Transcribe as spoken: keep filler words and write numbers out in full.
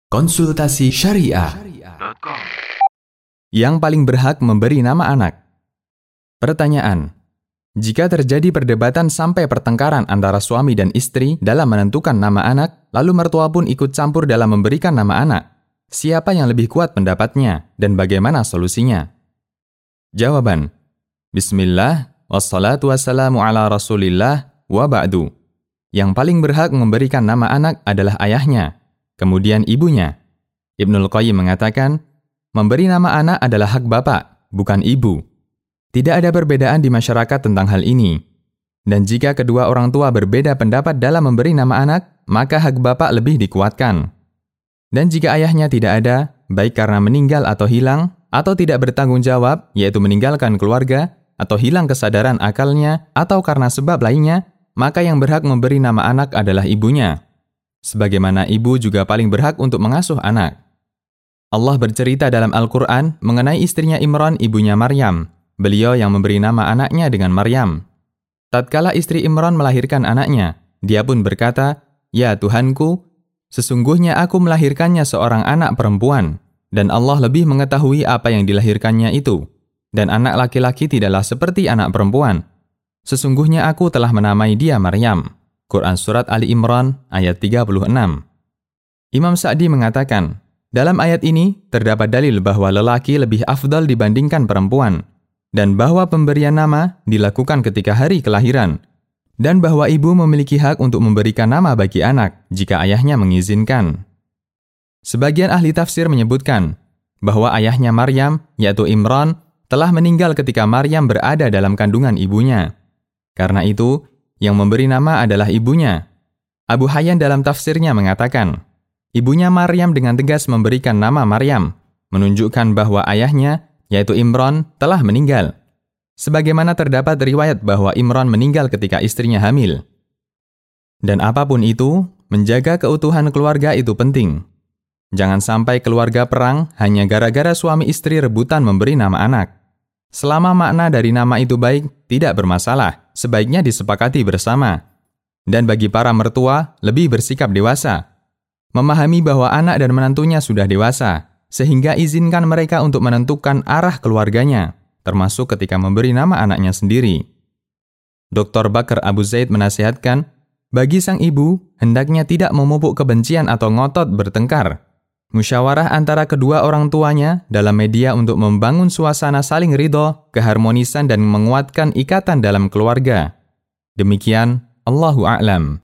Konsultasi Syariah. Yang paling berhak memberi nama anak. Pertanyaan: jika terjadi perdebatan sampai pertengkaran antara suami dan istri dalam menentukan nama anak, lalu mertua pun ikut campur dalam memberikan nama anak, siapa yang lebih kuat pendapatnya dan bagaimana solusinya? Jawaban: Bismillah, wassalatu wassalamu ala rasulillah, wa ba'du. Yang paling berhak memberikan nama anak adalah ayahnya, kemudian ibunya. Ibnul Qayyim mengatakan, memberi nama anak adalah hak bapak, bukan ibu. Tidak ada perbedaan di masyarakat tentang hal ini. Dan jika kedua orang tua berbeda pendapat dalam memberi nama anak, maka hak bapak lebih dikuatkan. Dan jika ayahnya tidak ada, baik karena meninggal atau hilang, atau tidak bertanggung jawab, yaitu meninggalkan keluarga, atau hilang kesadaran akalnya, atau karena sebab lainnya, maka yang berhak memberi nama anak adalah ibunya. Sebagaimana ibu juga paling berhak untuk mengasuh anak. Allah bercerita dalam Al-Quran mengenai istrinya Imran, ibunya Maryam. Beliau yang memberi nama anaknya dengan Maryam. Tatkala istri Imran melahirkan anaknya, dia pun berkata, "Ya Tuhanku, sesungguhnya aku melahirkannya seorang anak perempuan, dan Allah lebih mengetahui apa yang dilahirkannya itu. Dan anak laki-laki tidaklah seperti anak perempuan. Sesungguhnya aku telah menamai dia Maryam." Quran Surat Ali Imran ayat tiga puluh enam. Imam Sa'di mengatakan, dalam ayat ini terdapat dalil bahwa lelaki lebih afdal dibandingkan perempuan, dan bahwa pemberian nama dilakukan ketika hari kelahiran, dan bahwa ibu memiliki hak untuk memberikan nama bagi anak jika ayahnya mengizinkan. Sebagian ahli tafsir menyebutkan bahwa ayahnya Maryam, yaitu Imran, telah meninggal ketika Maryam berada dalam kandungan ibunya. Karena itu, yang memberi nama adalah ibunya. Abu Hayyan dalam tafsirnya mengatakan, ibunya Maryam dengan tegas memberikan nama Maryam, menunjukkan bahwa ayahnya, yaitu Imran, telah meninggal. Sebagaimana terdapat riwayat bahwa Imran meninggal ketika istrinya hamil. Dan apapun itu, menjaga keutuhan keluarga itu penting. Jangan sampai keluarga perang hanya gara-gara suami istri rebutan memberi nama anak. Selama makna dari nama itu baik, tidak bermasalah, sebaiknya disepakati bersama. Dan bagi para mertua, lebih bersikap dewasa. Memahami bahwa anak dan menantunya sudah dewasa, sehingga izinkan mereka untuk menentukan arah keluarganya, termasuk ketika memberi nama anaknya sendiri. doktor Bakar Abu Zaid menasihatkan, bagi sang ibu, hendaknya tidak memupuk kebencian atau ngotot bertengkar. Musyawarah antara kedua orang tuanya dalam media untuk membangun suasana saling ridho, keharmonisan dan menguatkan ikatan dalam keluarga. Demikian, Allahu a'lam.